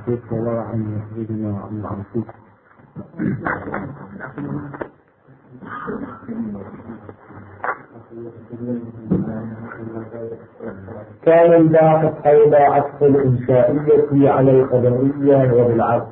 فيك الله عن يخرجنا عن العرفوك. كان الباحث حول عطف الإنشائية على الخبرية وبالعكس.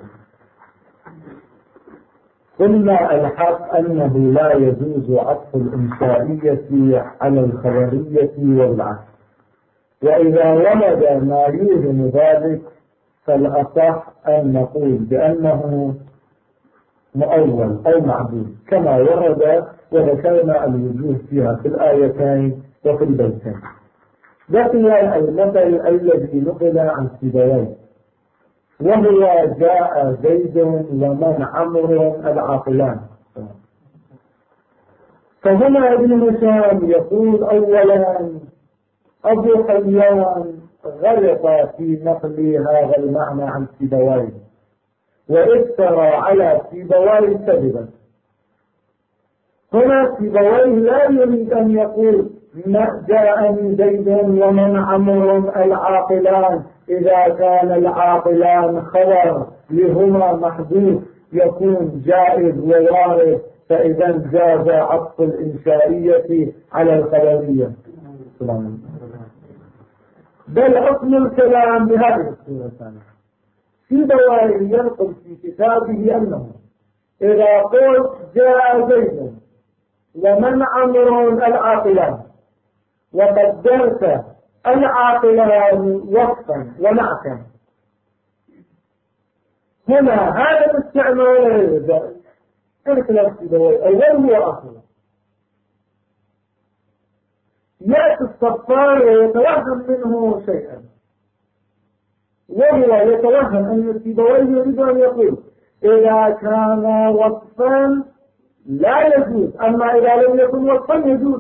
قلنا الحق أنه لا يجوز عطف الإنشائية على الخبرية وبالعكس، وإذا ورد ما يوهم ذلك فالأصح أن نقول بأنه مؤول أو معدود كما ورد، وذكرنا الوجوه فيها في الآيتين وفي البيتين. بقي المثل الذي نقل عن سيبويه، وهو جاء زيد ومن عمرو العاقلان. فهنا ابن هشام يقول أولا أبو حيان غلط في نقل هذا المعنى عن سيبويه وافترى على سيبويه كذبا. هنا سيبويه لا يريد أن يقول جاءني زيد ومن عمرو العاقلان إذا كان العاقلان خبر لهما محذوف يكون جائز ووارد، فإذا جاز عطف الإنشائية على الخبرية. بل أصل الكلام بهذه الصورة الثانية. سيبويه ينقل في كتابه أنه إذا قلت جاء زيد ومن عمرو العاقلان وقدرت العاقلان وصفا ونعتا، هنا هذا الاستعمال جائز. الكلام سيبويه أول هو آخر. يأتي الصفار ويتوهم منه شيئا، وهو يتوهم أن سيبويه يريد أن يقول إذا كان وصفا لا يجوز، أما إذا لم يكن وصفا يجوز.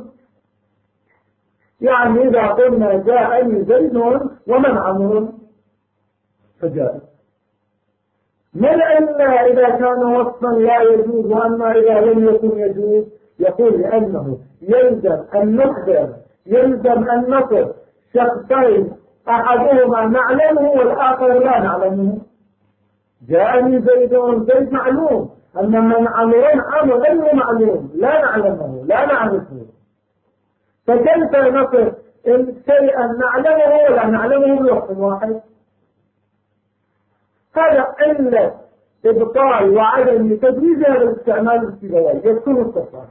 يعني إذا قلنا جاءني زيد ومن عمرو فجاء، من إلا إذا كان وصفا لا يجوز، وأما إذا لم يكن يجوز يقول لأنه يلزم أن نخبر، يلزم أن نصف شخصين أحدهما نعلمه والآخر لا نعلمه. جاءني زيد، زيد معلوم، أما من عمرو غير معلوم لا نعلمه لا نعرفه، فكيف نصف شيئا نعلمه ولا نعلمه بوقت واحد؟ هذا علة إبطال وعدم تجويز هذا الاستعمال السيبويه يكون الصفار.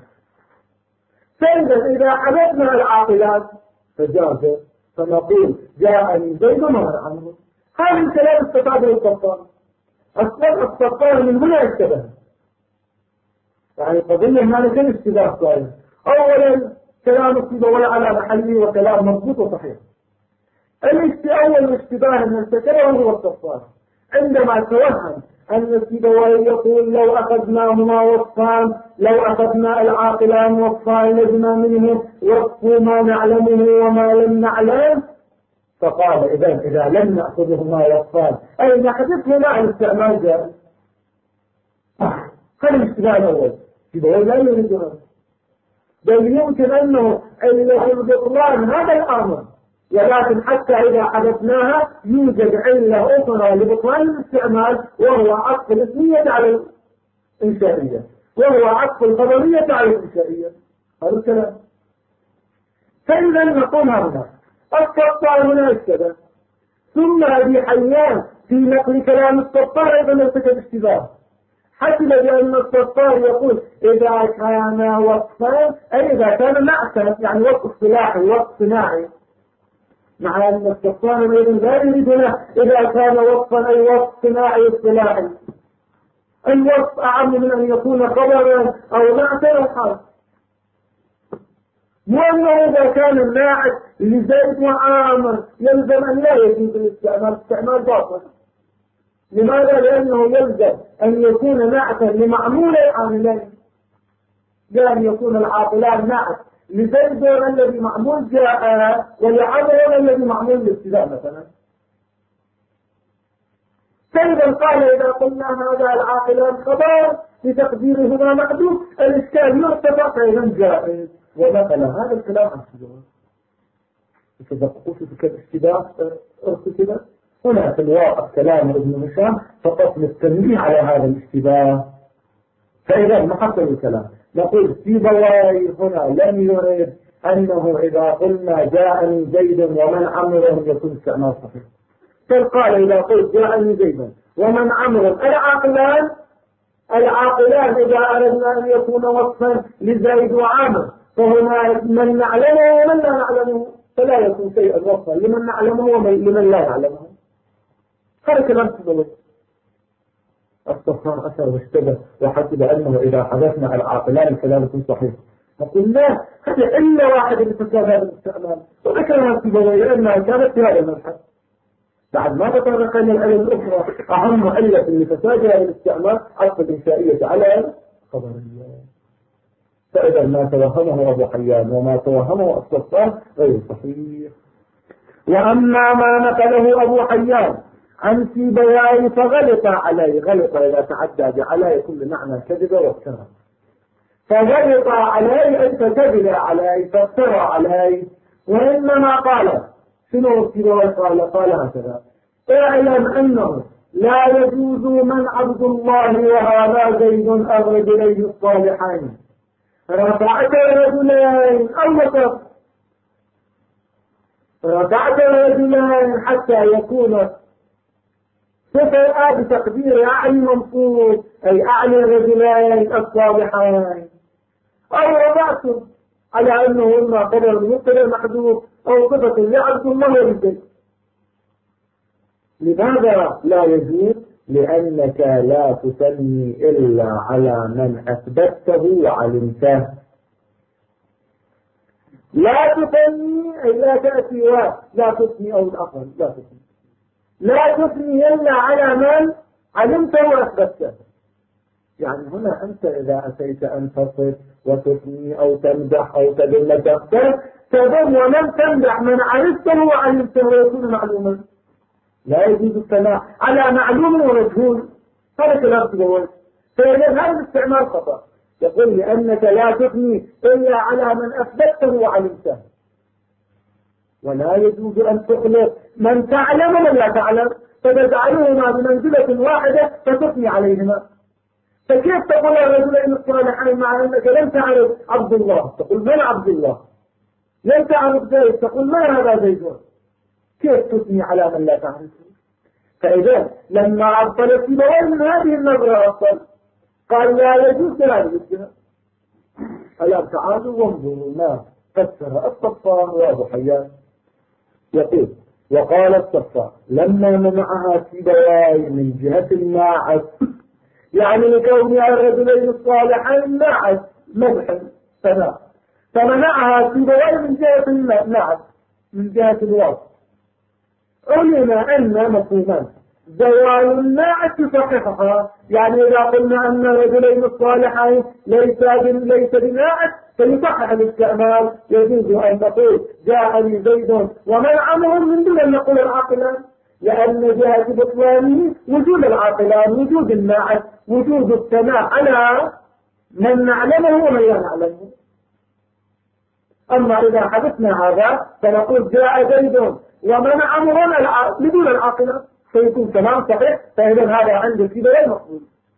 إذا حدثنا العاقلات فجاز، فنقول جاءني زيد ومن عمرو. هذا الكلام استفاد الصفار. أصلا الصفار من هنا اشتبه، يعني قضية هذا كان اشتباه صحيح. أولا كلام السيبويه على محله وكلام مضبوط وصحيح. أول الاشتباه من ارتكبه هو الصفار عندما توهم أن السيبويه يقول لو أخذناهما وصفان، لو أخذنا العاقلان وصفان لزم منه وصف ما نعلمه وما لم نعلم، فقال إذا لم نأخذهما وصفان أي نحدثهما عن استعمال جائز. هذا الاشتباه الأول. السيبويه لا يريد هذا، بل يمكن أنه البطلان هذا الأمر، ولكن حتى إذا حدثناها يوجد علة أخرى لبطلان الاستعمال، وهو عطف الاسمية على الإنشائية، وهو عطف الخبرية على الإنشائية. هذا الكلام. فإذا نقول هذا الصفار هنا اشتبه، ثم أبي حيان في نقل كلام الصفار أيضا ارتكب اشتباه، حسب بأن الصفار يقول إذا كان وصفا أي إذا كان نعتا، يعني وصف اصطلاحي وصف صناعي، مع أن الصفار أيضا لا يريدنا إذا كان وصفا أي وصف صناعي اصطلاحي. الوصف أعم من أن يكون خبرا أو نعتا أو حال. وأنه إذا كان الناعت لزيد وعامر يلزم أن لا يجوز الاستعمال، استعمال باطل. لماذا؟ لأنه يلزم أن يكون نعتا لمعمول العاملين، لا أن يكون العاقلان نعت لزيد الذي معمول جاء ولعمر الذي معمول للابتداء مثلا. فإذا قال إذا قلنا هذا العاقلان خبر بتقديرهما محدود الإشكال يرتفع فإذا جائز. ومثلا هذا الكلام عن السجوات يتدققوا في الاشتباه ارتكبه، هنا في الواقع كلام ابن هشام فقط للتنبيه على هذا الاشتباه. فإذا محصل الكلام نقول سيبويه هنا لم يرد أنه إذا قلنا جاءني زيد ومن عمره يكون استعمال صحيح. بل قال إذا قلت جاءني زيد ومن عمره العاقلان إذا أردنا أن يكون وصفا لزيد وعامر فهنا من نعلمه ومن لا نعلمه، فلا يكون شيئا وصفا لمن نعلمه ولمن لا نعلمه. هذا كلام سيبويه. الصفار أثر واشتبه وحسب أنه إذا حدثنا العاقلان كلام يكون صحيح. نقول لا، هذا إلا واحد لفساد هذا الاستعمال، وذكرها سيبويه لأنها كانت في هذا المبحث. بعد ما تطرق إلى العلم الأخرى أهم علة لفساد هذا الاستعمال عطف الإنشائية على الخبرية. فإذا ما توهمه أبو حيان وما توهمه الصفار غير صحيح. وأما ما نقله أبو حيان عن سيبويه فغلط عليه، غلط إذا تعدى بعلى يكون بمعنى كذب وافترى، فغلط عليه أن فكذب عليه فافترى عليه. وإنما قال شنو سيبويه قال هكذا: اعلم أنه لا يجوز من عبد الله وهذا زيد الرجلين الصالحين رفعت الرجلين أو وقف رفعت الرجلين حتى يكون صفة بتقدير أعلى منصوب أي أعلى الرجلين الصالحين، أو رفعتم على أنه إما قدر مقدر محدود أو صفة لعبد الله وللزيد. لماذا لا يجوز؟ لأنك لا تسمي إلا على من أثبته وعلمته. لا تسمي أي لا تأتي لا تسمي أو الأقل لا تسمي إلا على من علمته وأثبته. يعني هنا أنت إذا أتيت أن تصف وتسمي أو تمدح أو تدل تختار تدل ومن تمدح من عرفته وعلمته ويكون معلوما. لا يجوز الثناء على معلوم ومجهول، هذا كلام سيبويه. فإذا هذا الاستعمال خطأ. يقول لأنك لا تثني إلا على من أثبته وعلمته، ولا يجوز أن تخلق من تعلم ومن لا تعلم فتجعلهما بمنزلة واحدة فتثني عليهما. فكيف تقول الرجلين الصالحين مع أنك لم تعرف عبد الله تقول من عبد الله، لم تعرف زيد تقول من هذا زيد، كيف تثني على من لا تعرفه؟ فإذا لما عطل سيبويه من هذه النظرة أصلا قال لا يجوز هذه الجهة. ألا تعالوا وانظروا ما فسر الصفار وأبو حيان. يقول: وقال الصفار لما منعها سيبويه من جهة الناعس، يعني لكون الرجلين الصالحين ناعس مدح ثناء، فمنعها سيبويه من جهة الناعس من جهة الوصف. علم أن مفهوما زوال الناعس صحيحها، يعني إذا قلنا أن الرجلين الصالحين ليس بناعس فيصحح الاستعمال. يجوز أن نقول جاءني زيد ومن عمهم من دون أن نقول العاقلان، لأن جهة بطلانه وجود العاقلان، وجود الناعس، وجود الثناء على من نعلمه ومن لا نعلمه. أما إذا حدثنا هذا فنقول جاء زيد ومن عمهم بدون العاقلان فيكون كلام صحيح. فإذا هذا عند سيبويه مقبول.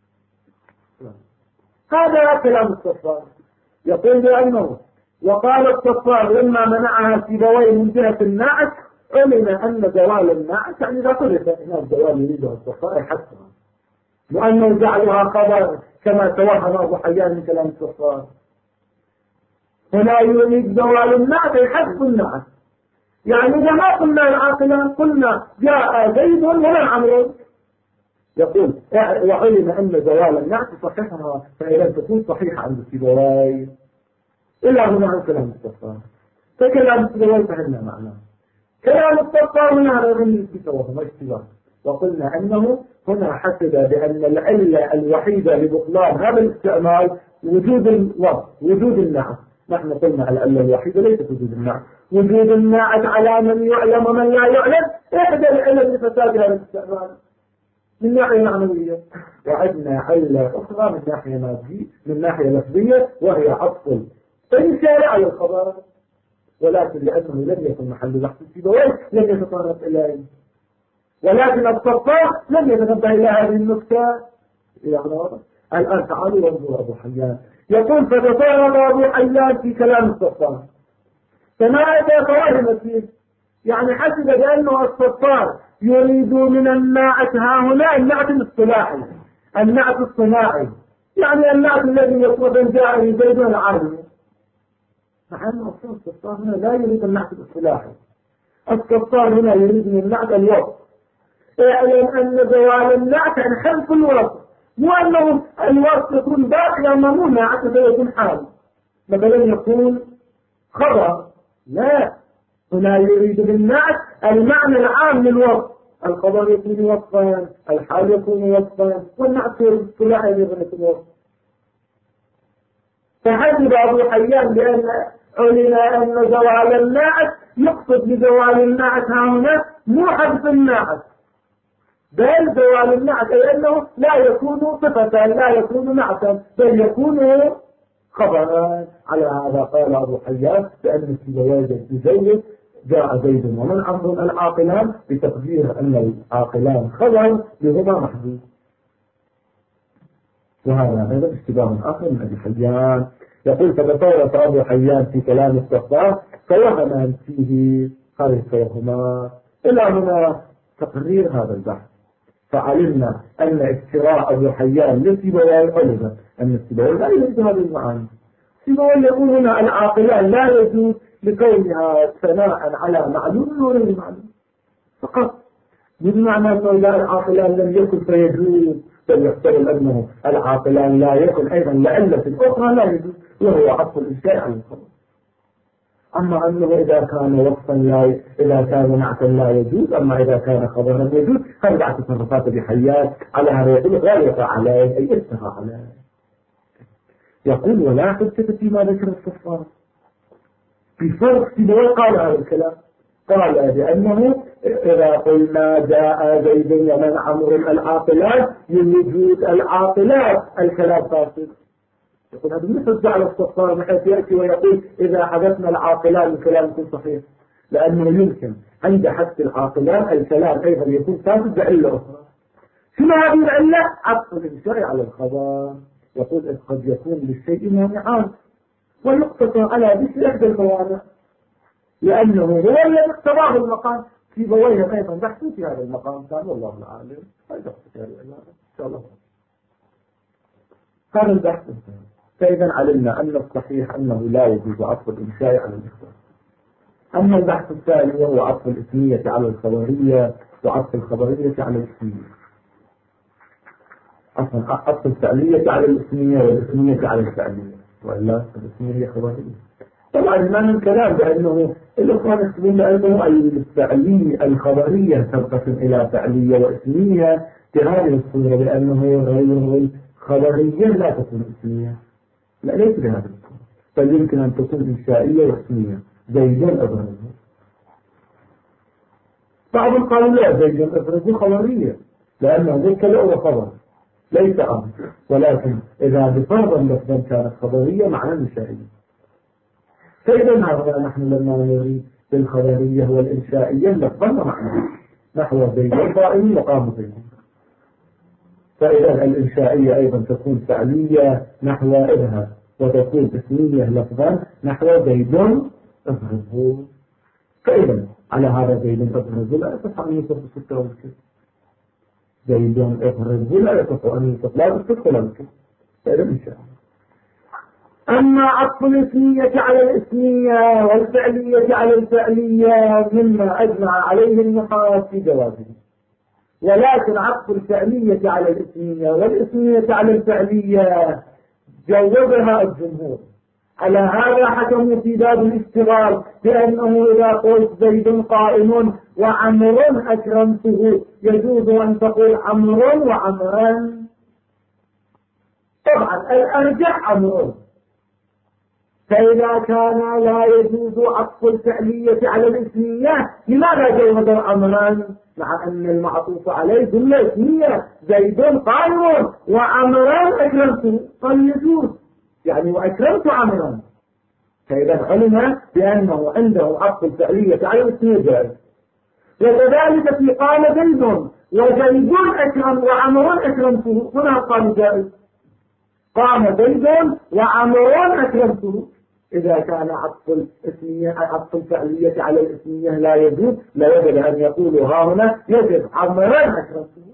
هذا كلام الصفار. يقول بأنه وقال الصفار لما منعها سيبويه من جهة الناعس علم أن زوال الناعس يعني إذا قلت هنا الزوال يريده الصفار حسنا، وأنه جعلها خبر كما توهم أبو حيان من كلام الصفار. هنا يريد زوال الناعس يحسب الناعس، يعني إذا ما قلنا العاقلان قلنا جاء زيد ومن عمرو. يقول وعلم أن زوال النعت صحيحها، فإذا تكون صحيحة عند سيبويه. إلا هنا عن كلام الصفار. فكلام سيبويه فهمنا معناه. كلام الصفار هنا غير النسبة وهو اشتباه، وقلنا أنه هنا حسب بأن العلة الوحيدة لبطلان هذا الاستعمال وجود الوصف، وجود النعت. نحن قلنا العلة الوحيدة ليست وجود النعت، وجود الناعت على من يعلم ومن لا يعلم إحدى العلل لفساد هذا الاستعمال من ناحية معنوية. وعندنا علة أخرى من ناحية مادية من ناحية لفظية وهي عطف الإنشاء على الخبر، ولكن لأنه لم يكن محل بحث سيبويه لم يتطرق إليه. ولكن الصفار لم يتنبه إلى هذه النكتة. الآن تعالوا وانظروا أبو حيان يقول فتفرد أبو حيان في كلام الصفار فماذا فوهم فيه؟ يعني حسب بأنه الصفار يريد من النعت ها هنا النعت الاصطلاحي، النعت الصناعي، يعني النعت الذي يطلب ان جاء زيد العالم. مع أن الصفار هنا لا يريد النعت الاصطلاحي، الصفار هنا يريد من النعت الوصف. اعلم أن زوال النعت عن حذف الوصف، مو أنه الوصف يكون باقي أما مو نعت فيكون حال، مثلا يكون خبر، لا، هنا يريد بالنعت المعنى العام للوصف، الخبر يكون وصفا، الحال يكون وصفا، والنعت الاصطلاحي يكون وصفا. فحسب أبو حيان بأن علم أن زوال النعت يقصد بزوال النعت هنا مو حذف النعت، بل زوال النعت أي أنه لا يكون صفة، لا يكون نعتا، بل يكون خبرا. على هذا قال أبو حيان بأن في زيد جاء زيد ومن عمرو العاقلان بتقدير أن العاقلان خبر بهما محدود. وهذا أيضا اشتباه آخر من أبي حيان. يقول فتصرف أبو حيان في كلام الصفار فوهما فيه خلفهما. إلى هنا تقرير هذا البحث، فعلمنا أن افتراء أبو حيان لسيبويه علم أن سيبويه لا يريد هذه المعاني. سيبويه يقول هنا العاقلان لا يجوز لكونها ثناء على معلوم وغير المعلوم فقط، بمعنى أنه إذا العاقلان لم يكن فيجوز، بل يحتمل أنه العاقلان لا يكن أيضا لعلة أخرى لا يجوز، وهو عطف الإنشاء عن الخبر. أما أنه إذا كان وصفا لا، إذا كان نعتا لا يجوز، أما إذا كان خبرا يجوز، فارجع تصرفات بحيات على هذا يقول غالبا عليه أي استهى عليه. يقول ولا حجة فيما ذكر الصفار بفرق سيبويه قال هذا الكلام، قال بأنه إذا قلنا جاء زيد ومن عمرو العاقلات لوجود العاقلات الكلام فاسد. يقول هذا من حجة على الصفار بحيث يأتي ويقول إذا حدثنا العاقلان الكلام يكون صحيح، لأنه يمكن عند حدث العاقلان الكلام أيضا يكون فاسد بعلة أخرى. شنو هذه العلة؟ عطف الإنشاء على الخبر. يقول إذ قد يكون للشيء مانعان ويقتصر على ذكر إحدى الموانع، لأنه هو الذي اقتضاه المقام. في بويه أيضا بحث في هذا المقام كان والله العالم هذا إن شاء الله هذا البحث. فإذا علمنا أن الصحيح أنه لا يجوز عطف الإنشاء على الإخبار. أما البحث الثاني هو عطف الإسمية على الخبرية وعطف الخبرية على الإسمية، عطف الفعلية على الإسمية والإسمية على الفعلية، وإلا الإسمية خبرية. طبعا ما من كلام بأنه الإخوان يقولون أنه الفعلية الخبرية تنقسم إلى فعلية وإسمية بهذه الصورة، لأنه غير الخبرية لا تكون إسمية، لا ليس بهذه الصورة، بل يمكن أن تكون إنشائية وإسمية. زيدا أبرزه، بعضهم قالوا لا زيدا أبرزه خبرية لأنه ذلك له خبر ليس أمر، ولكن إذا بفرضا لفظا كانت خبرية معنى إنشائية. فإذا هذا نحن لما نريد بالخبرية والإنشائية لفظا معنى نحو زيد قائم مقام زيد. فإذا الإنشائية أيضا تكون فعلية نحو إذهب، وتكون اسمية لفظا نحو زيد أبرزه. فإذا على هذا زيد أبرزه لا يصح أن يصف بالستة والكسر، زيد أبرزه لا يصح أن يصف لا بالستة ولا بالكسر. فإذا إنشائية. أما عطف الاسمية على الاسمية والفعلية على الفعلية مما أجمع عليه النحاة في جوازه، ولكن عطف الفعلية على الاسمية والاسمية على الفعلية جوزها الجمهور. على هذا حكموا في باب الاشتغال بأنه إذا قلت زيد قائم وعمر أكرمته يجوز أن تقول عمر وعمرا. طبعا الأرجح عمر، فإذا كان لا يجوز عطف الفعلية على الاسمية لماذا جوز عمرا مع أن المعطوف عليه جملة اسمية زيد قائم وعمرا أكرمته؟ قال يجوز يعني وأكرمت عمرا. فإذا علم بأنه عنده عطف الفعلية على الاسمية جائز. وكذلك في قام زيد وزيد أكرم وعمر أكرمته، هنا قال جائز. قام زيد وعمر أكرمته. إذا كان عطف الفعلية على الاسمية لا يجوز، لا يجب أن يقول ها هنا يجب عمرا أكرمته.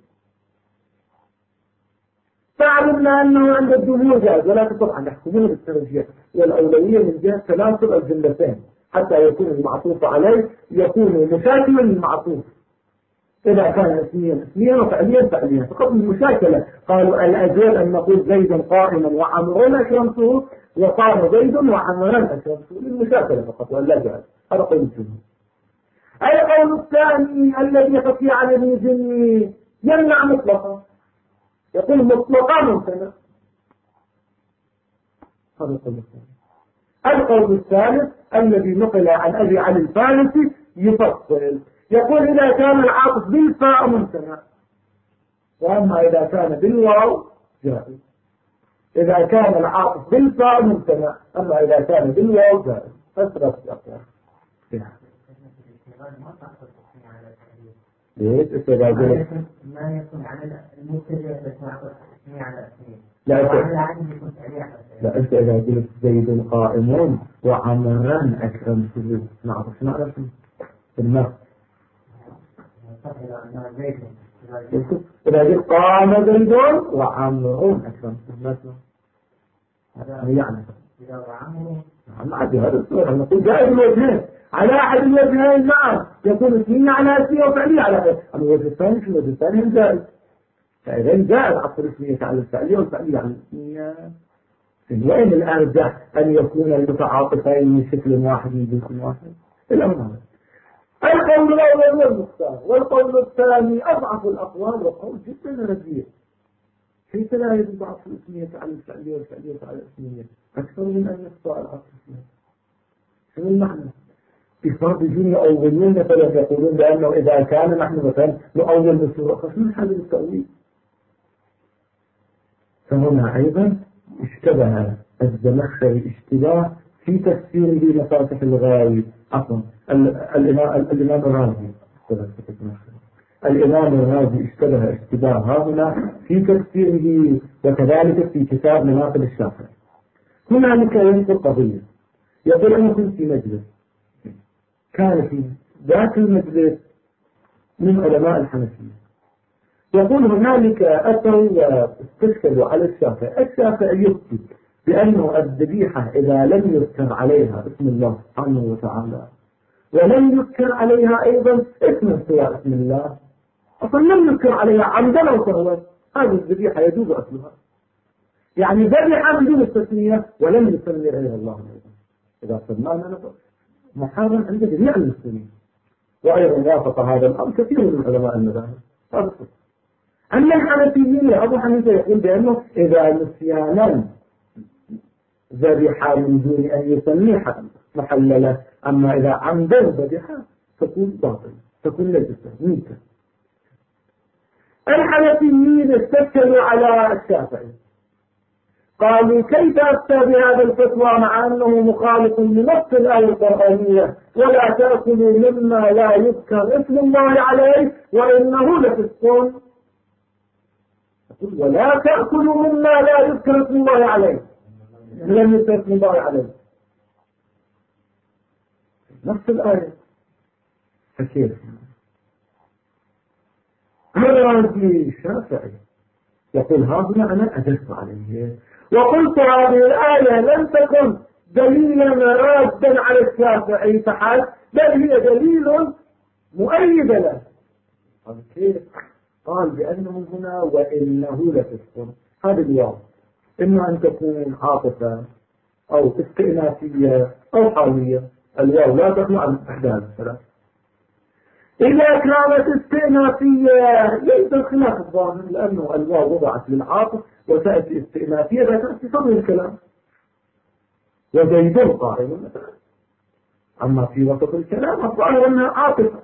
فعلمنا أنه عند الجمهور جائز، ولكن طبعا يحكمون بالترجيح والأولوية من جهة تناسب الجملتين حتى يكون المعطوف عليه يكون مشاكلا للمعطوف. إذا كان اسميا وفعليا فعليا فقط المشاكلة. قالوا الأجل أن نقول زيد قائما وعمرا أكرمته، وقام زيد وعمرا أكرمته، للمشاكلة فقط ولا جائز. هذا قول الجمهور. القول الثاني الذي خفي على المجني يمنع مطلقا، يقول مطلقا ممتنع. هذا القول الثاني. القول الثالث الذي نقل عن أبي علي الفارسي يفصل، يقول إذا كان العاطف بالفاء ممتنع، وأما إذا كان بالواو جائز. إذا كان العاطف بالفاء ممتنع، أما إذا كان بالواو جائز. أسرع أقوى. ليش استبعاد ما يكون على المبتدأ بس نعطف التسمية على الاسمية. لا أنت إذا قلت زيد قائمون وعمرا أكرمته نعرف شنو نعرف بالنص. إذا قلت قام زيد وعمر أكرمته مثلا هذا يعني ما عندي هذا الصورة. نقول جائز الوجهين على أحد الوجهين. نعم يكون اسمية على اسمية وفعلية على اسمية. الوجه الثاني في الوجه الثاني جائز. فإذا جائز عطف الاسمية على الفعلية والفعلية على الاسمية. وين الأرجح أن يكون المتعاطفين من شكل واحد من جنس واحد؟ الأمر هذا. القول الأول والمختار، والقول الثاني أضعف الأقوال وقول جدا رجيح. كيف لا يجب عطف الاسمية على الفعلية والفعلية على الاسمية أكثر من أن يخطأ العطف الاسمية؟ شنو المعنى؟ إفراد الجن أولين مثلا يقولون بأنه إذا كان نحن مثلا نؤول بسورة فشنو حل التأويل؟ فهنا أيضا اشتبه الزمخشري اشتباه في تفسيره مفاتح الغاوي. عفوا الإمام الرازي الإمام الرازي اشتبه اشتباه هنا في تفسيره، وكذلك في كتاب مناقب الشافعي. هنالك ينقل قضية، يقول أنا كنت في مجلس، كان في ذات المجلس من علماء الحنفية، يقول هنالك أتوا واستشكلوا على الشافعي. الشافعي يكتب بأنه الذبيحة إذا لم يذكر عليها اسم الله سبحانه وتعالى ولم يذكر عليها أيضا اسم سوى اسم الله، أصلا لم يذكر عليها عمدا أو سهوا، هذه الذبيحة يجوز أكلها. يعني ذبيحة بدون التسمية ولم يسمي عليها الله أيضا، إذا سمانا نفسه محرم عند جميع المسلمين. وأيضا وافق هذا الأمر كثير من علماء المذاهب. هذا صحيح. أما الحنفيين أبو حنيفة يقول بأنه إذا نسيانا ذبيحة من دون أن يسميها محللة، أما إذا عمدا ذبيحة تكون باطل، تكون نجسة ميتة. الحنفيين استشكلوا على الشافعي، قالوا كيف أفتى بهذا الفتوى مع أنه مخالف لنص الآية القرآنية ولا تأكلوا مما لا يذكر اسم الله عليه وإنه لفسق. ولا تأكلوا مما لا يذكر اسم الله عليه، لم يذكر اسم الله عليه نفس الآية. فكيف الرازي الشافعي يقول هذا أنا أجلت عليه وقلت هذه الآية لم تكن دليلا رادا على الشافعي فحسب، بل هي دليل مؤيد له. كيف؟ قال بأنه هنا وإنه لفسق. هذا الواو إما أن تكون عاطفة أو استئنافية أو حالية. الواو لا تخلو عن أحداث الثلاث. إذا كانت استئنافية يجب خلاف الظاهر، لأنه الواو وضعت للعاطف وتأتي استئنافية إذا كانت في صدر الكلام. وزيد قائم مثلا، أما في وسط الكلام الظاهر أنها عاطفة.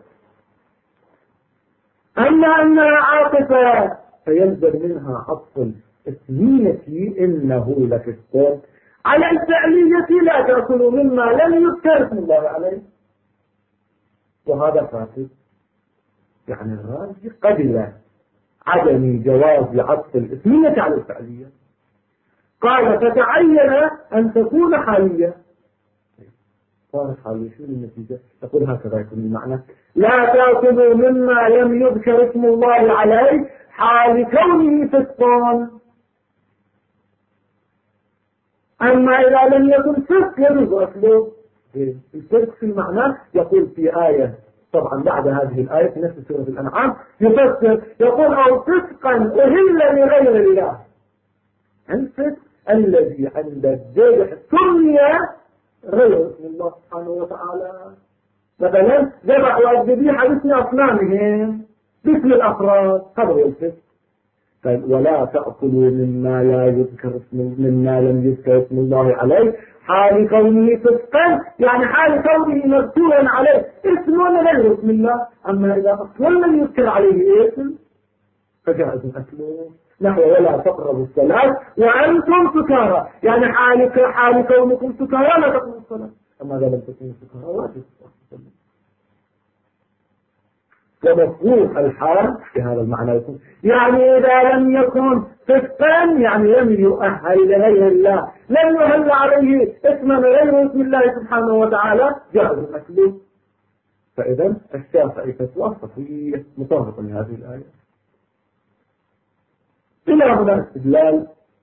أما أنها عاطفة فيلزم منها عطف الاسمية إنه لفسق على الفعلية لا تأكلوا مما لم يذكر اسم الله عليه، وهذا فاسد. يعني الرازي قبل عدم جواز عطف الاسمية على الفعلية. قال فتعين أن تكون حالية. صارت حالية، شو النتيجة؟ يقول هكذا يكون المعنى: لا تأكلوا مما لم يذكر اسم الله عليه حال كونه فسقا. أما إذا لم يكن فسق يجوز أكله. الفسق في المعنى يقول في آية، طبعا بعد هذه الآية في نفس سورة الأنعام يفسر يقول: أو فسقا أهل لغير الله. الفسق الذي عند الذبح سمي غير اسم الله سبحانه وتعالى. مثلا ذبحوا الذبيحة باسم أصنامهم، باسم الأفراد، هذا هو الفسق. ولا تأكلوا مما لم يذكر اسم الله عليه حال كونه فسقا، يعني حال كونه مذكورا عليه اسم غير اسم الله. أما إذا أصلا لم يذكر عليه اسم فجائز أكله. نحو ولا تقربوا الصلاة وأنتم سكارى، يعني حال كونكم سكارى لا تقربوا الصلاة. أما إذا لم تكونوا سكارى واجب الصلاة. ومفهوم الحال في هذا المعنى يكون يعني إذا لم يكن فسقا، يعني لم يؤهل لغير الله، لم يهل عليه اسما غير اسم الله سبحانه وتعالى، جائز أكله. فإذا الشافعي فتوى صحيح مطابق لهذه الآية. إلى هنا استدلال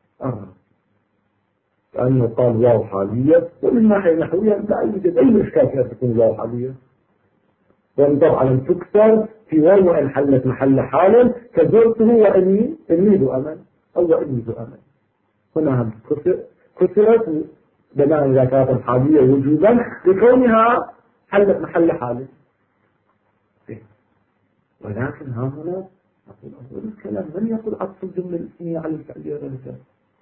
كأنه قال واو حالية، ومن ناحية نحوية لا يوجد أي إشكال في أن تكون واو حالية، وأن طبعا تكسر في واو إن حلت محل حالا كزرته وأني ذو أمل أو وأني ذو أمل. هنا كسرت بناء إذا كانت حالية وجوبا لكونها حلت محل حال. ولكن ها هنا أقول أول الكلام من يقول عطف الجملة الاسمية على الفعلية غير ذلك؟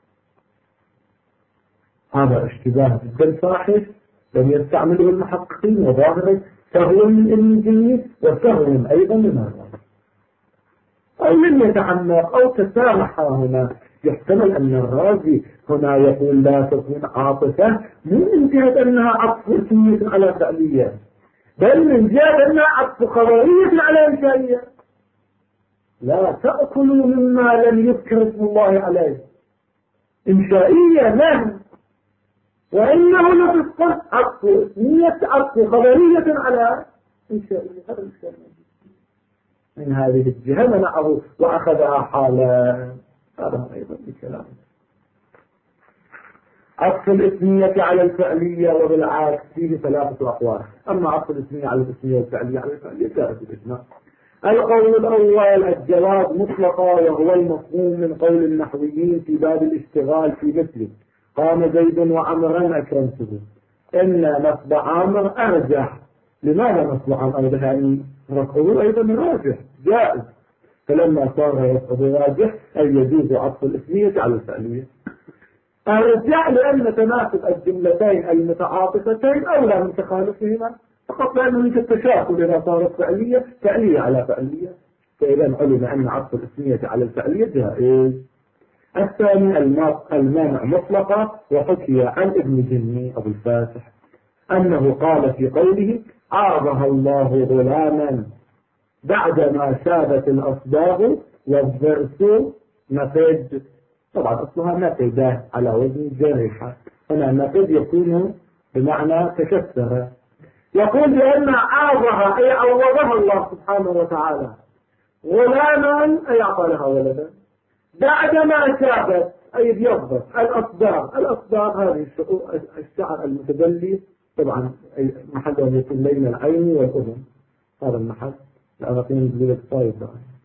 هذا اشتباه جدا فاحش لم يستعمله المحققين، وظاهره سهو من الجني وسهو أيضا من الرازي، أو لم يتعمق أو تسامح. هنا يحتمل أن الرازي هنا يقول لا تكون عاطفة من جهة أنها عطف اسمية على فعلية، بل من جهة أنها عطف خبرية على إنشائية. لا تأكلوا مما لم يذكر اسم الله عليه، إنشائية نعم، وإنه لفسق عطف اسمية عطف خبرية على إنشائية. هذا الإنشاء من هذه الجهة منعه وأخذها حالا. هذا أيضا بكلام عطف الاسمية على الفعلية وبالعكس فيه ثلاثة أقوال. أما عطف الاسمية على الاسمية والفعلية على الفعلية جائز الإجماع. القول الأول الجواز مطلقا، وهو المفهوم من قول النحويين في باب الاشتغال في مثله قام زيد وعمرا أكرمته، إن نصب عامر أرجح. لماذا نصب عامر أرجح؟ يعني رفعه أيضا راجح جائز. فلما صار رفعه راجح أي يجوز عطف الاسمية على الفعلية. أرجع لأن تناسب الجملتين المتعاطفتين أولى من تخالفهما، فقط لأنه يوجد تشاكل إذا صارت فعلية على فعلية، فإذا علم أن عطف الاسمية على الفعلية جائز. الثاني المانع مطلقة، وحكي عن ابن جني أبو الفاتح أنه قال في قوله عارضها الله غلاما بعدما شابت الأصباغ والضرس نقد. طبعا أصلها نقدة على وزن جريحة، هنا نقد يكون بمعنى تكسر. يقول بأن عارضها أي عوضها الله سبحانه وتعالى غلاما أي أعطى لها ولدا بعدما شابت أي بيضت الأصباغ هذه الشعر المتدلي، طبعا محله يكون بين العين والأذن. هذا المحل الأغاطين يقول الصايد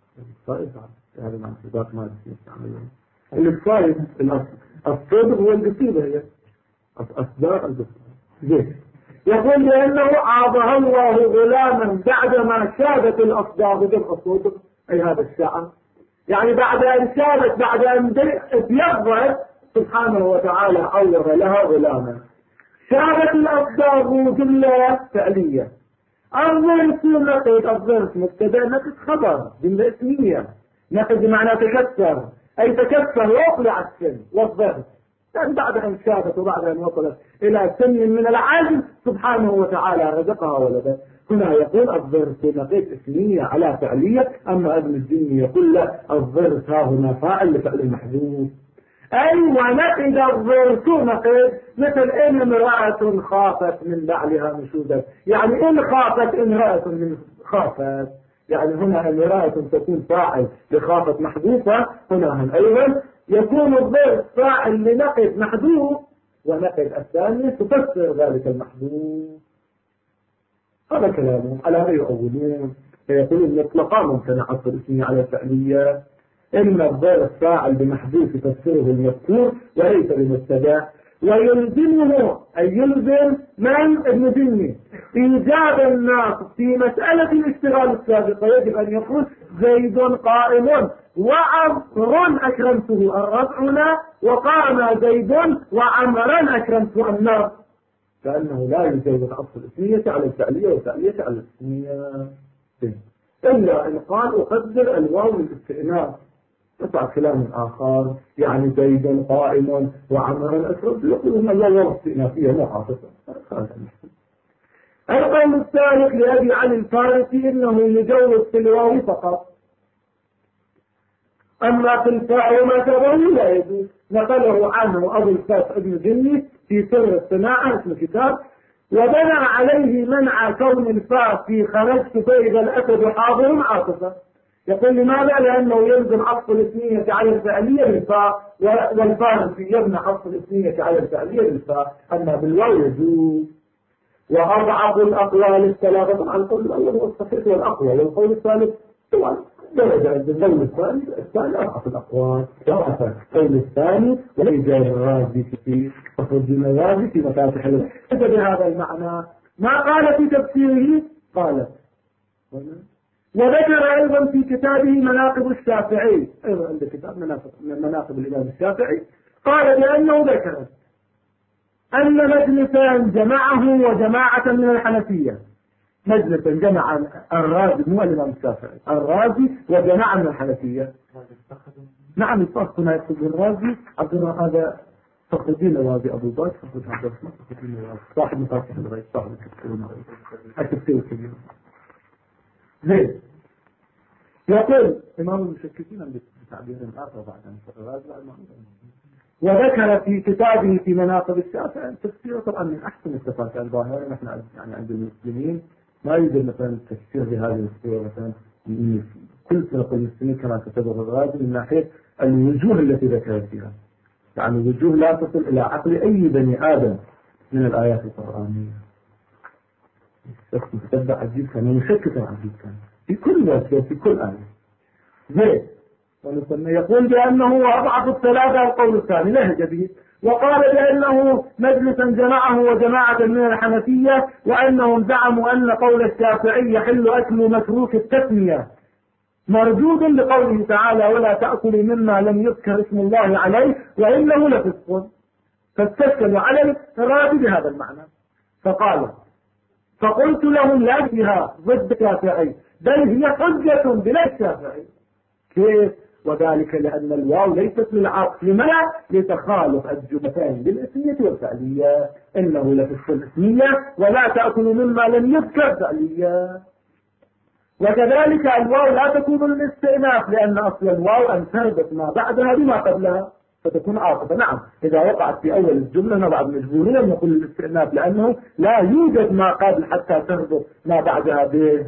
هذا مع الصداق ما يستعملون الصايد. الصدق هو القصيدة، هي أصداق القصيدة. يقول لأنه عاضها الله غلاما بعدما شابت الأصداق بالأصدق أي هذا الشعر، يعني بعد أن شابت بعد أن ابيضت سبحانه وتعالى عوض لها غلاما. شابت الأصداق جملة فعلية. الظرف نقد، الظرف مبتدا نقد خبر جملة اسمية. نقد بمعنى تكسر أي تكسر وأقلع السن والظرف، يعني بعد أن شابت وبعد أن وصلت إلى سن من العجز سبحانه وتعالى رزقها ولدا. هنا يقول الظرف نقيض اسمية على فعلية، أما ابن الجني يقول لا، الظرف ها هنا فاعل لفعل المحذوف. أي ونقد الظرف نقيض، مثل إن امرأة خافت من بعلها نشوزا، يعني إن خافت امرأة من خافت، يعني هنا امرأة تكون فاعل لخافت محذوفة، هنا أيضا يكون الظرف فاعل لنقد محذوف، ونقد الثانية تفسر ذلك المحذوف. هذا كلامهم على ما يؤولون، فيقولون مطلقا ممكن عطف الاسمية على الفعلية، إن الظرف فاعل بمحذوف تفسره المذكور وليس بمبتدا، ويلزمه أي يلزم من ابن جني إيجاب الناس في مسألة الاشتغال السابقة، يجب أن يقول زيد قائم وعمر أكرمته، الرفع هنا وقام زيد وعمرا أكرمته الناس، فأنه لا يجوز عطف الاسمية على الفعلية والفعلية على الاسمية، إلا إن قال أقدر الواو الاستئناف، يطلع كلام آخر، يعني زيد قائم وعمرا أكرمته، يقولون الواو الاستئنافية مو عاطفة. القول الثالث لأبي علي الفارسي إنه يجوز في الواو فقط، أما في الفاء وما تبعه لا يجوز. نقله عنه أبو الفتح ابن جني في سر الصناعة اسم الكتاب، وبنى عليه منع كون الفاء في خرجت فإذا الأسد حاضر عاطفة. يقول لماذا؟ لأنه يلزم عطف الاسمية على الفعلية بالفاء، والفارسي يبنى عطف الاسمية على الفعلية بالفاء، أما بالواو يجوز. وأضعف الأقوال الثلاثة، طبعا القول الأول هو الصحيح والأقوى، والقول الثالث طبعا درجة عند القول الثاني أضعف الأقوال، ضعف القول الثاني وإيجاد الرازي في تخرج الرازي في مفاتيح العلم. بهذا المعنى ما قال في تفسيره، قال وذكر أيضا في كتابه مناقب الشافعي، أيضا عند كتاب مناقب الإمام الشافعي، قال بأنه ذكر أن مجلسا جمعه وجماعة من الحنفية، مجلسا جمع الرازي مو الإمام الشافعي، الرازي وجماعة من الحنفية. نعم الفرق هنا يقصد الرازي عبد الله، هذا فخر الدين الرازي أبو بكر، فخر الدين الرازي صاحب مفاتيح الغيب، صاحب التفسير الكبير. زين، يقول إمام المشككين بتعبير آخر بعد أن الرازي وذكر في كتابه في مناقب الشافعي التفسير طبعا من أحسن التفاسير الظاهرة. نحن يعني عند المسلمين ما يوجد مثلا التفسير بهذه الصورة، مثلا كل فرق المسلمين كما كتبه الرازي من ناحية الوجوه التي ذكرت فيها، يعني وجوه لا تصل إلى عقل أي بني آدم من الآيات القرآنية. متتبع عجيب كان ومشككا عجيب كان في كل وجه في كل آية. زين، يقول بأنه أضعف الثلاثة القول الثاني لهج به، وقال بأنه مجلسا جمعه وجماعة من الحنفية، وأنهم زعموا أن قول الشافعي يحل أكل متروك التسمية مردود لقوله تعالى ولا تأكلوا مما لم يذكر اسم الله عليه وإنه لفسق، فاستشكلوا على الاضطراب بهذا المعنى. فقلت لهم لا فيها ضد الشافعي، بل هي حجة بلا الشافعي. كيف؟ وذلك لأن الواو ليست للعطف، لماذا؟ لتخالف الجملتين بالاسمية والفعلية، إنه لفسق الاسمية ولا تأكلوا مما لم يذكر فعلية. وكذلك الواو لا تكون للاستئناف، لأن أصل الواو أن تربط ما بعدها بما قبلها فتكون عاطفة. نعم، إذا وقعت في أول الجملة نضع مجبورين أن نقول الاستئناف، لأنه لا يوجد ما قبل حتى تربط ما بعدها به.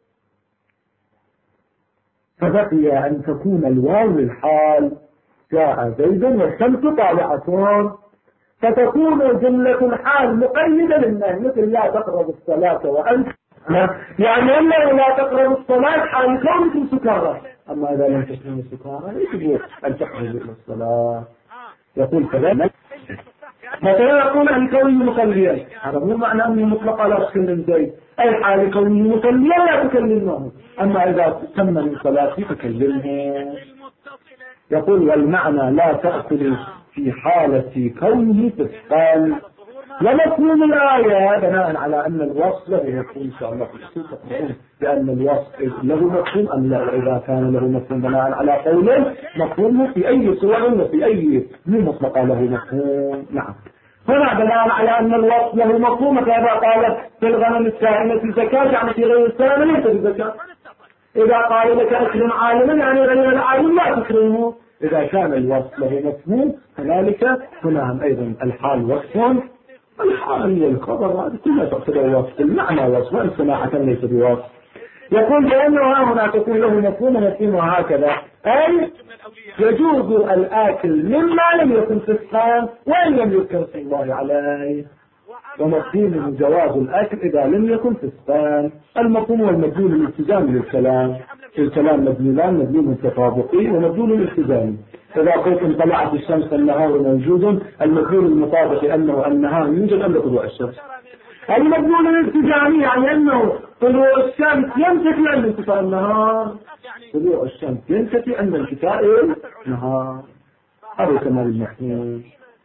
فبقي أن تكون الواو للحال، جاء زيد والشمس طالعة، فتكون جملة الحال مقيدة للنهي، مثل لا تقربوا الصلاة وأنت، يعني أنه لا تقربوا الصلاة حال كونكم سكارى، أما إذا لم تكونوا سكارى يجب أن تقربوا إلى الصلاة. يقول كذلك مثلا يقول أن كونه مصليا، هذا مو معنى أنه مطلق على تكلم زيد، أي حال كونه مصليا لا تكلمه، أما إذا تم من صلاته فكلمه. يقول والمعنى لا تأكل في حالة كونه فسقا. ومفهوم الآية بناء على أن الوصف له يكون إن شاء الله في السوق، لأن الوصف له مفهوم أم لا، إذا كان له مفهوم بناء على قوله مفهومه في أي صور وفي أي من مطلقة له مفهوم. نعم، هنا دلالة على أن الوصف له مفهوم. كذا قال في الغنم السائمة الزكاة يعني في غير السائمة ليس بزكاة. إذا قال لك أكرم عالما يعني غير العالم لا تكرمه. إذا كان الوصف له مفهوم كذلك هنا أيضا الحال وصف، الحال والخبر هذه كلها تعتبر وصف، المعنى وصف والسماحة ليس بوصف. يقول بأنه هنا تكون له مفهوم يفهمها هكذا، أي يجوز الآكل مما لم يكن فسقا وإن لم يذكر اسم الله عليه، ومفهوم جواز الآكل إذا لم يكن فسقا. المفهوم والمدلول الالتزام للكلام، الكلام مدلولان، مدلول تطابقي ومدلول الالتزامي. إذا قلتم طلعت الشمس النهار موجود، المدلول المطابق أنه النهار يوجد قبل طلوع الشمس. المدلول الالتزامي يعني أنه طلوع الشمس ينتفي عند انتفاء النهار، طلوع الشمس ينتفي عند انتفاء النهار. هذا كمال المفهوم.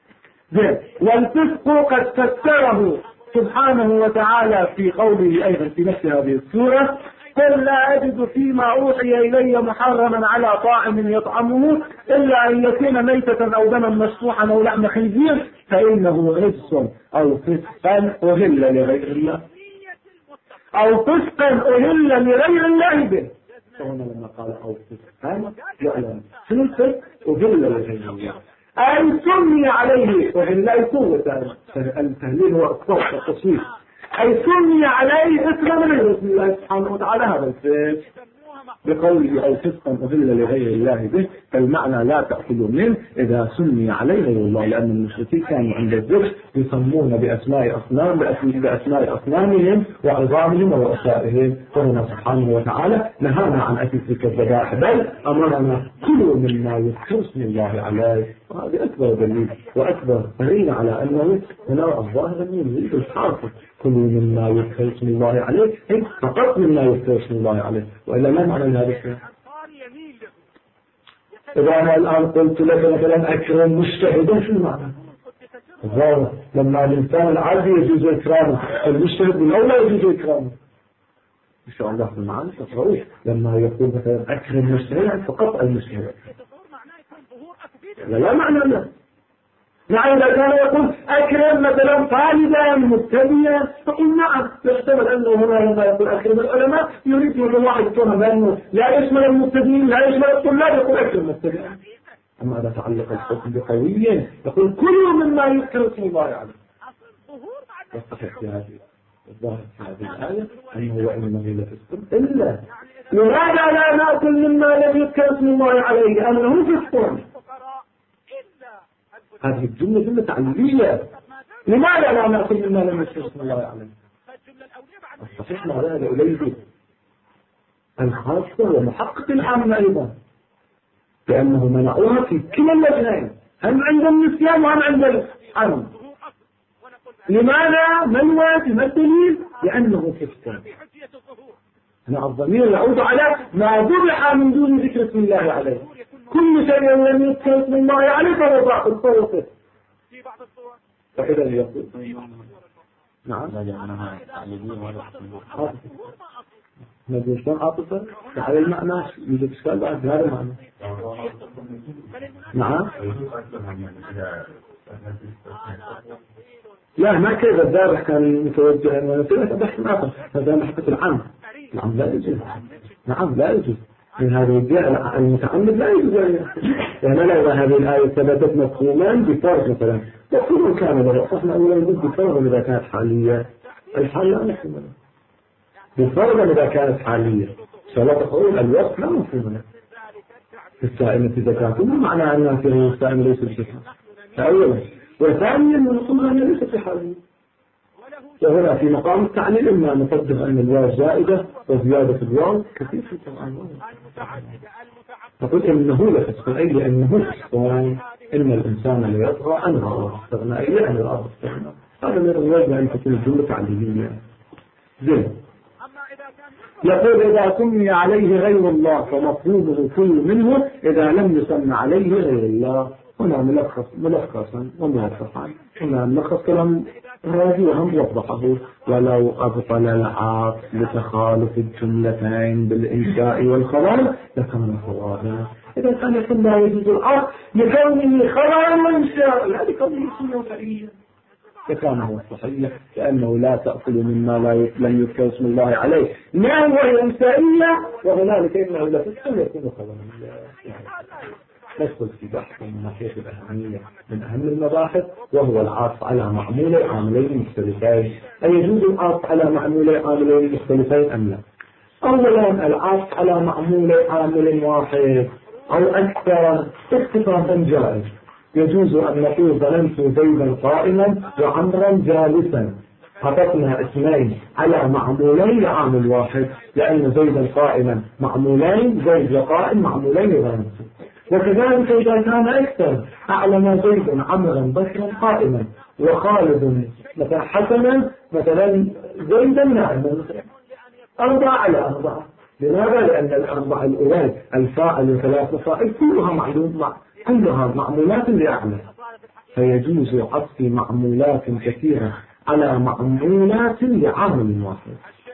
والفسق قد فسره سبحانه وتعالى في قوله أيضا في نفس هذه السورة: قل لا أجد فيما أوحي إلي محرما على طاعم يطعمه إلا أن يكون ميتة أو دما مسفوحا أو لحم خنزير فإنه رجس أو فسقا أهل لغير الله، أو فسقا أهل لغير الله به. فهنا لما قال أو فسقا يعلم شنو الفسق؟ أهل لغير الله، أي سمي عليه، وإن لا يكون التهليل هو أكثر التصوير، أي سمي عليه اسما من اسم الله سبحانه وتعالى هذا الفسق بقوله أو فسقا أهل لغير الله به. فالمعنى لا تأخذوا منه إذا سمي عليه غير الله، لأن المشركين كانوا عند الذبح يسمون بأسماء أصنامهم وعظامهم ورؤسائهم. فهنا سبحانه وتعالى نهانا عن أكل تلك الذبائح، بل أمرنا كلوا مما يذكر اسم الله عليه. وهذه أكبر دليل وأكبر دليل على أنه هنا الظاهر يريد الحافظ كلوا مما يذكر اسم الله عليه، فقط مما يذكر اسم الله عليه، وإلا ما معنى هذا الشيء؟ إذا أنا الآن قلت لك مثلا أكرم مجتهدا، شو المعنى؟ الظاهر لما الإنسان العادي يجوز إكرامه، المجتهد من أولى يجوز إكرامه. إن شاء الله المعنى تقرأوه لما يقول مثلا أكرم مجتهدا فقط المجتهد، لا معنى له. نعم إذا كان يقول أكرم مثلا طالبا مبتدئا فقل نعم، يحتمل أنه هنا لما يقول أكرم العلماء يريد من الواحد يكون بأنه لا يشمل المبتدئين لا يشمل الطلاب، يقول أكرم مبتدئا. أما إذا تعلق الحكم بقوي يقول كلوا مما يذكر اسم الله عليه. يصحح في هذه الظاهر في هذه الآية أنه وإنما هي لفسق، إلا لماذا لا نأكل مما لم يذكر اسم الله عليه؟ لأنه فسق. هذه الجملة جملة تعليلية. لماذا لا نأكل مما لم يذكر اسم الله عليه؟ الصحيح مع ذلك إليه الخاصة ومحقق العامة أيضا، لأنه منعوها في كلا الوجهين، هم عند النسيان وهم عند الحرم. لماذا؟ ما الوجه؟ ما الدليل؟ لأنه فسق. هنا الضمير يعود على ما ذبح من دون ذكر اسم الله عليه. كل شيء لم يذكر اسم الله عليه فهو باطل فهو فسق. فإذا يقول نعم نجد شلون عاطفة على المعنى يوجد إشكال بعد هذا المعنى. نعم لا ما كذا الذابح كان متوجه ونسيت بحث آخر، هذا محبة العام. نعم لا يجوز، نعم لا يجوز من هذه الجهة المتعمد لا يجوز. يعني لا إذا هذه الآية ثبتت مفهوما بفرق مثلا مفهوم كامل رأسنا أولا يجوز بفرق إذا كانت حالية، الحال لا مفهوم بفرق إذا كانت حالية. فلا تقول الوقت لا مفهوم في السائمة زكاة، ما معنى أنها في السائمة ليس بزكاة أولا، وثانيا نقول أنها ليست في حالية. وهنا في مقام التعليل إما نقدر أن الواو زائدة وزيادة الواو كثير في القرآن. نقول إنه لفسق أي لأنه فسق، إن الإنسان ليطغى أن رأى استغنى أي أن رأى استغنى. هذا من الواجب أن تكون الجملة تعليلية. زين. يقول إذا سمي عليه غير الله فمفهومه كل منه إذا لم يسمى عليه غير الله. هنا ملخصا وموضحا، هنا ملخص كلام راجي وهم وضحه. ولو أبطل العاطف لتخالف الجملتين بالإنشاء والخبر لكان صوابا. إذا كان يقول لا يجوز العاطف لكونه خبرا وإنشاء، هذه قضية سنة وفعلية. فكان هو الصحيح، لأنه لا تأكل مما لم يذكر اسم الله عليه. نعم وهي إمسائية، وهنالك إنه لفسق يكون خبرا. ندخل في بحث من ناحية الأهمية من أهم المباحث، وهو العطف على معمولي عاملين مختلفين. أيجوز العطف على معمولي عاملين مختلفين أم لا؟ أولا العطف على معمولي عامل واحد أو أكثر اختصاصا جائز. يجوز أن نقول ظننت زيدا قائما وعمرا جالسا، عطفنا اسمين على معمولين لعامل واحد، لأن زيدا قائما معمولين، زيد وقائم معمولين ظننت. وكذلك إذا كان أكثر أعلم زيد عمرا بكرا قائما وخالد مثلا حسنا مثلا زيدا نائما، 4 على 4. لماذا؟ لأن الأربعة الأولاد الفاعل وثلاث مفاعل كلها معمولات لأعلى، فيجوز عطف معمولات كثيرة على معمولات لعامل واحد.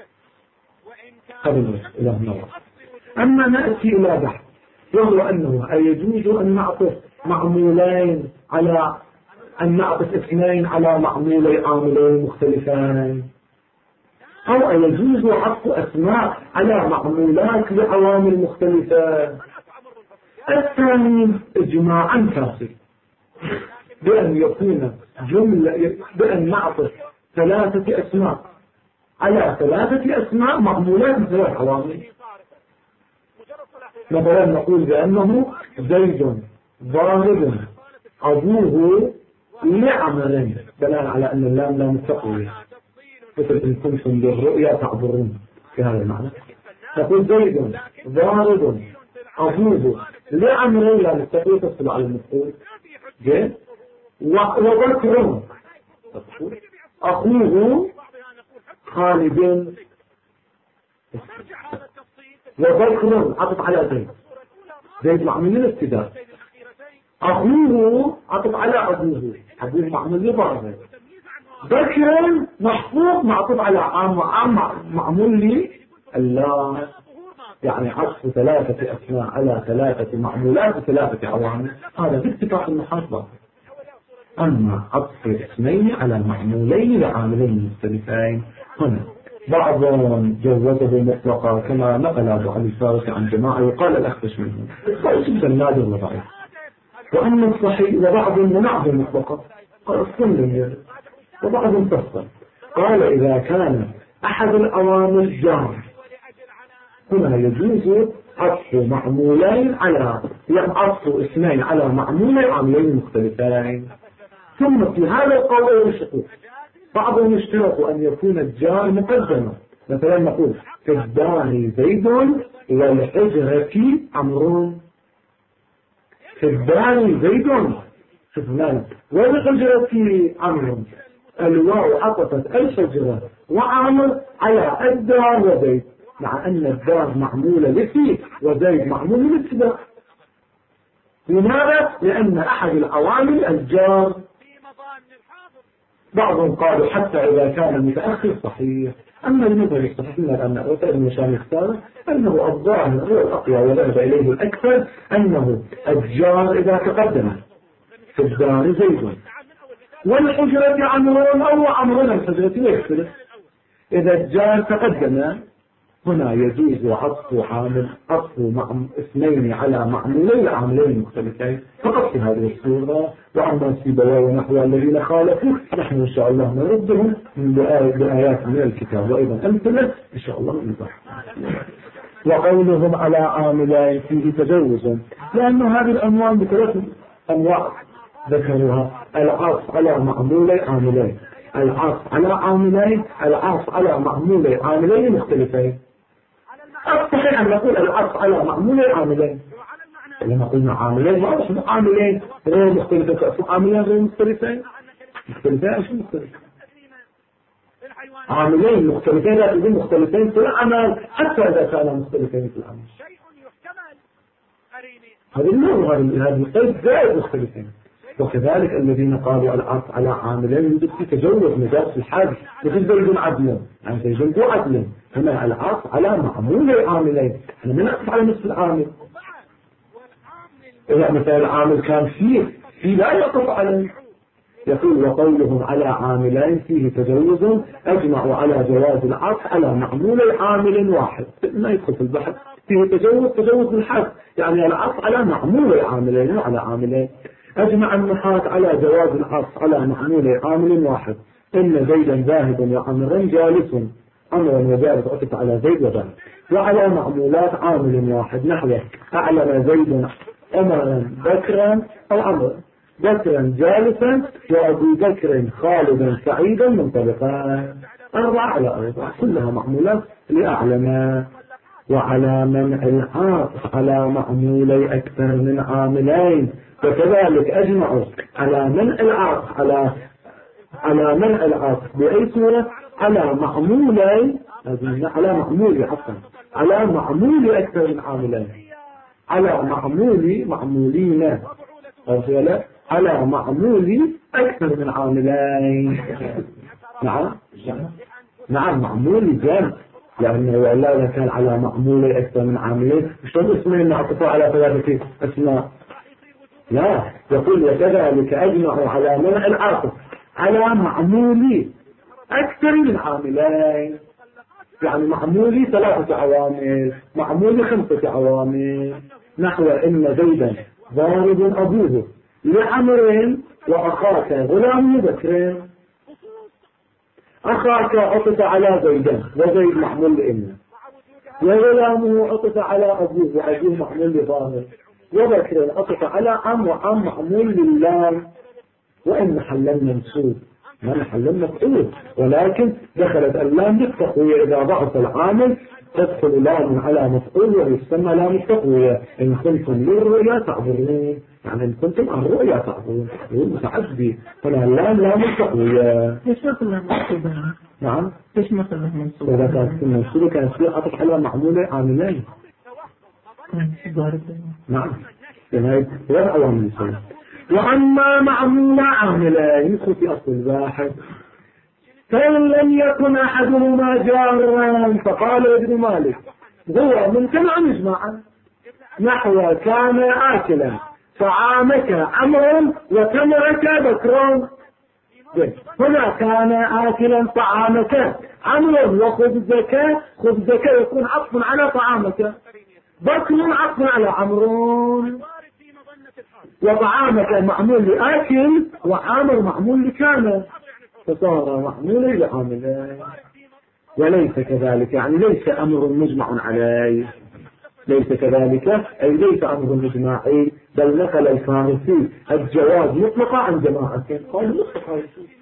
هذا إلى هنا. أما نأتي إلى بحث، وهو أنه يجوز أن نعطف معمولين على أن نعطف اثنين على معمولي عاملين مختلفين، أو يجوز عطف أسماء على معمولات لعوامل مختلفة. الثاني إجماعا كافي بأن يكون جملة، بأن نعطف 3 أسماء على 3 أسماء معمولات ب3 عوامل. مثلا نقول بأنه زيد ضارب أبوه لعمر، بناء على أن اللام لام تقوي، مثل إن كنتم بالرؤيا تعبرون في هذا المعنى. نقول زيد ضارب أبوه لعمر لا نستطيع تصل على المفعول، وذكر أخوه خالد، وذكر عطف على زيد، زيد معمول للابتداء، أخوه عطف على أبوه، أبوه معمول للضرب، ذكر محفوظ معطوف على عام معمول لي اللام. يعني عطف 3 أسماء على 3 معمولات ب3 عوامل، هذا باتفاق المحافظة. أما عطف اسمين على معمولين لعاملين مختلفين، هنا بعضهم جوزه مطلقا كما نقل أبو علي الفارسي عن جماعة وقال الأخفش منهم، جدا نادر وضعيف. وأما الصحيح وبعضهم منعه مطلقا قال السلم، وبعضهم تفصل قال إذا كان أحد الأوامر جار، هنا يجوز عطف معمولين على عطف اثنين على معمولين عاملين مختلفين. ثم في هذا القول يشترط بعضهم يشترط أن يكون الجار مقدما، مثلا نقول في الدار زيد والحجرة عمرو، في الدار زيد شفناه والحجرة عمرو، الواو عطفت الحجرة وعمر على الدار وزيد، مع أن الدار معمولة لفي وزيد معمول للابتداء. لماذا؟ لأن أحد العوامل الجار. بعضهم قالوا حتى إذا كان المتأخر صحيح، أما المذهب الصحيح أن وسائل المشايخ يختار أنه الظاهر هو الأقوى وذهب إليه الأكثر أنه الجار إذا تقدم في الدار زيد والحجرة عمرون أو عمرون الحجرة يختلف. إذا الجار تقدم هنا يجوز عطف اثنين على معمولين عاملين مختلفين فقط في هذه الصورة. وأما سيبويه ونحو الذين خالفوا نحن إن شاء الله نردهم بآيات من الكتاب وأيضا أمثلة إن شاء الله نضح. وقولهم على عاملين فيه تجوز، لأن هذه الأنواع ب3 أنواع ذكروها: العطف على معمولي عاملين، العطف على عاملين، العطف على معمولي عاملين مختلفين. الصحيح أن نقول العطف على معمولي عاملين، لما قلنا عاملين ما أصبح عاملين غير مختلفين، عاملين غير مختلفين، مختلفين أيش مختلفين؟ عاملين مختلفين لا تكون مختلفين في العمل حتى إذا كانوا مختلفين في العمل. هذه اللغة هذه مختلف زائد مختلفين. وكذلك الذين قالوا العطف على عاملين يوجد في تجوز مجاز الحادث مثل زيد عدل، يعني زيد عدل، هنا العطف على معمول عاملين، احنا ما نعطف على نفس العامل. إذا مثلا العامل كان فيه لا يعطف عليه، يقول وقولهم على عاملين فيه تجوز أجمعوا على جواز العطف على معمول عامل واحد، ما يدخل في البحث، فيه تجوز بالحذف، يعني العطف على معمول عاملين وعلى عاملين. أجمع النحاة على جواز العطف على معمول عامل واحد، إن زيدا ذاهب وعمرا جالس، أمرا وجالس عطف على زيد وذاهب، وعلى معمولات عامل واحد، نحو أعلم زيد عمرا بكرا أو عمرا، بكرا جالسا وأبو بكر خالدا سعيدا منطلقا، 4 على 4 كلها معمولات لأعلم. وعلى منع العاطف على معمولي أكثر من عاملين، وكذلك أجمعوا على منع العاطف على منع العاطف بأي صورة؟ على معمولي على معمول أكثر من عاملين، على معمولين على معمول أكثر من عاملين. نعم معمول جامع، لأنه ولا كان على معمول أكثر من عاملين شلون اسمين نعطفوا على 3 أسماء؟ لا، يقول وكذلك أجمعوا على منع العاطف على معمول أكثر من عاملين، يعني معمولي 3 عوامل، معمولي 5 عوامل، نحو إن زيدا ضارب أبوه لعمر وأخاك غلام بكر، أخاك عطف على زيدا وزيد محمول لإنه، وغلامه عطف على أبوه وأبوه محمول لظاهر، وبكر عطف على عم وعم محمول لله، وإن محل منصوب ما محل مفعول، ولكن دخلت اللام بالتقوية، إذا ضعف العامل تدخل لام على مفعول ويسمى لام التقوية، إن كنتم للرؤيا تعبرون، يعني إن كنتم عن الرؤيا تعبرون متعدي، هنا اللام لام التقوية. ليش مثلا منصوبة؟ نعم ليش مثلا منصوبة؟ إذا كانت منصوبة كانت فيها عطف على معمولة عاملين. نعم هذه غير عوامل السنة. وأما معمول عاملين في أصل الباحث، فإن لم يكن أحدهما جارا، فقال ابن مالك هو ممتنع إجماعا، نحو كان آكلا طعامك عمر وتمرك بكر، هنا كان آكلا طعامك عمر وخبزك، خبزك يكون عطف على طعامك، بكر عطف على عمر، وطعامك معمول لآكل وعامر معمول لكان، فصار معمول لعامل. وليس كذلك، يعني ليس أمر مجمع عليه، ليس كذلك أي ليس أمر مجمعي، بل نقل الفارسي الجواز مطلقا عن جماعة، قال مطلقا.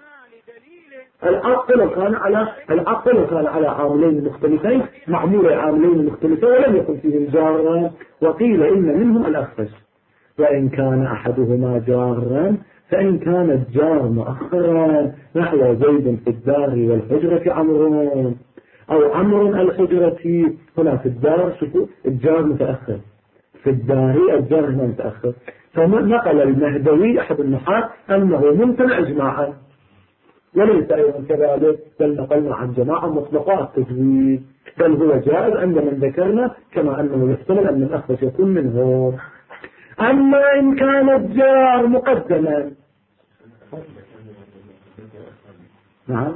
العقل كان على عاملين مختلفين، معمول عاملين مختلفين ولم يكن فيهم جارا، وقيل إن منهم الأخفش، وإن كان أحدهما جارا، فإن كان الجار مؤخرا نحو زيد في الدار والحجرة عمرون، أو عمر الحجرة، هنا في الدار شوفوا الجار متأخر، في الدار الجار هنا متأخر، فنقل المهدوي أحد النحاة أنه ممتنع إجماعا، وليس أيضا كذلك، بل نقلنا عن جماعة مطلقاء التجويد، بل هو جائز عند من ذكرنا، كما أنه يحتمل أن الأخفش يكون منه. أما إن كان الجار مقدما، نعم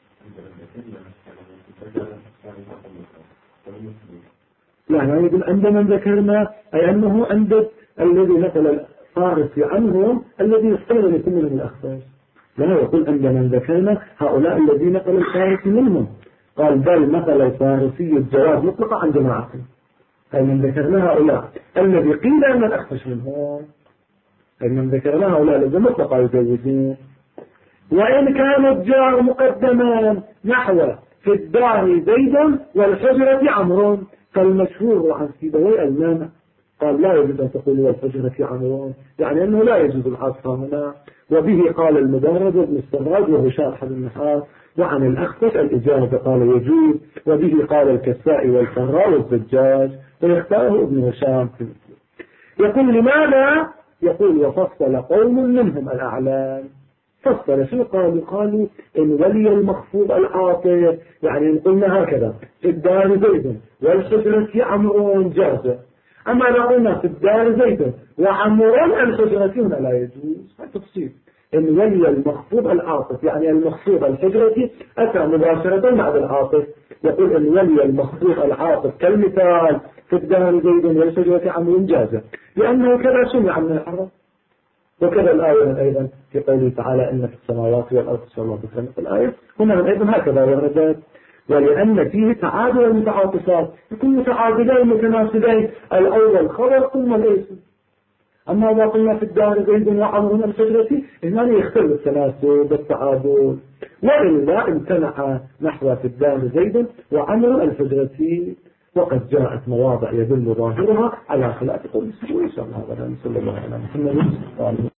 لا يقول عند من ذكرنا، أي أنه عند الذي نقل الفارسي عنهم الذي يحتمل أن يكون منهم الأخفش، لا يقول عند من ذكرنا هؤلاء الذين نقل الفارسي منهم، قال بل نقل الفارسي الجواز مطلقا عن جماعة، أي من ذكرنا هؤلاء الذي قيل أن الأخفش منهم، أي من ذكرنا هؤلاء الذي مطلقا يجوزون. وإن كان الجار مقدما نحو في الدار زيد والحجرة عمرو، فالمشهور عن سيبويه المانع، قال لا يجوز أن تقول والحجرة عمرو، يعني أنه لا يجوز العطف هنا، وبه قال المدرج وابن السراج وهشام أحد النحاة، وعن الأخفش الإجازة قال يجوز، وبه قال الكسائي والفراء والزجاج، ويختاره ابن هشام. يقول لماذا؟ يقول وفصل قوم منهم الأعلام، فصل شو قالوا إن ولي المخفوض العاطف، يعني إن قلنا هكذا في الدار زيد والحجرة عمرون جازة، أما لو قلنا في الدار زيد وعمرون الحجرة هنا لا يجوز، هذا تفصيل. إن ولي المخطوب العاطف، يعني المخطوب الحجرة أتى مباشرة بعد العاطف. يقول إن ولي المخطوب العاطف كالمثال في الدهر زيد والشجرة عمرو جازة، لأنه كذا سمع من العرب. وكذا الآية أيضا في قوله تعالى إن في السماوات والأرض صلى الله عليه وسلم، الآية هنا أيضا هكذا وردت. ولأن فيه تعادل المتعاطفات، يكون متعادلين متناسبين، الأول خبر ثم الاسم. أما إذا قلنا في الدار زيد وعمر الشجرة هنا يختلف التناسب والتعادل، وإلا امتنع نحو في الدار زيد وعمر الشجرة، وقد جاءت مواضع يدل ظاهرها على خلاف قول السبوي. إن شاء الله هذا. صلى الله عليه وسلم.